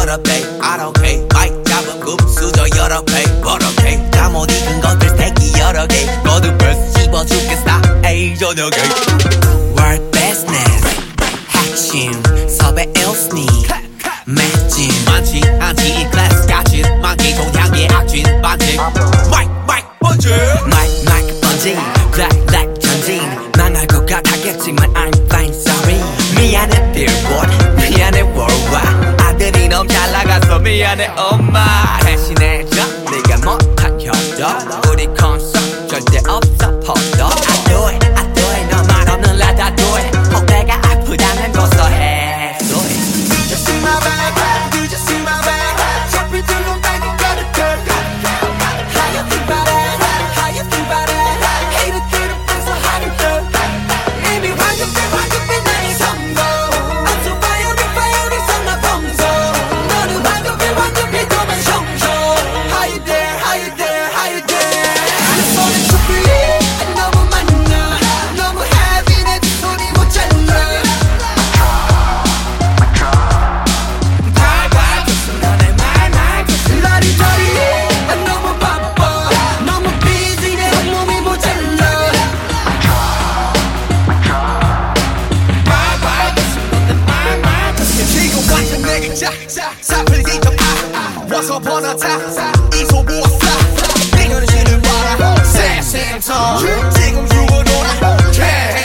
여러 배 I don't care 마이크 잡은 굽 수저 여러 배 버럭해 잠못 익은 것들 새끼 여러 개 거듭 벌써 씹어 죽겠다 에이 저녁에 Work business 핵심 섭외 일스니 맷진 많지 않지 이 클래스 같이 많기 동향의 악진 반지 마이크 번지 마이크 번지 블랙 전진 망할 것 같았겠지만 I'm fine sorry 미안해 billboard 미안해 worldwide 아들이 너무 잘 나가서 미안해 엄마 대신해줘 네가 못한 협조 우리 콘서트 절대 없어 hold up I do it 너만 없는 날 I do it 혹 내가 아프다면 고소해 do it Just in my bag, you just in my bag shopping till I'm back, you gotta turn How you think about it? How you think about it? Hate it, get it, so how you feel? 이미 완벽해 나의 성공 I'm so fire, 성나 범소 너는 완벽해 너만 성소 How you there, how you there, how you there 내 손에 촛불이 너무 많아 너무 heavy 내 손이 못 잘라 라리라리 너무 바빠 너무 busy 내 몸이 모자라 지금 완전 내가 짝짝 사플리기 좀 Once upon a time 이 소부와 싸 내 현실을 봐라 Same time 지금 죽어도나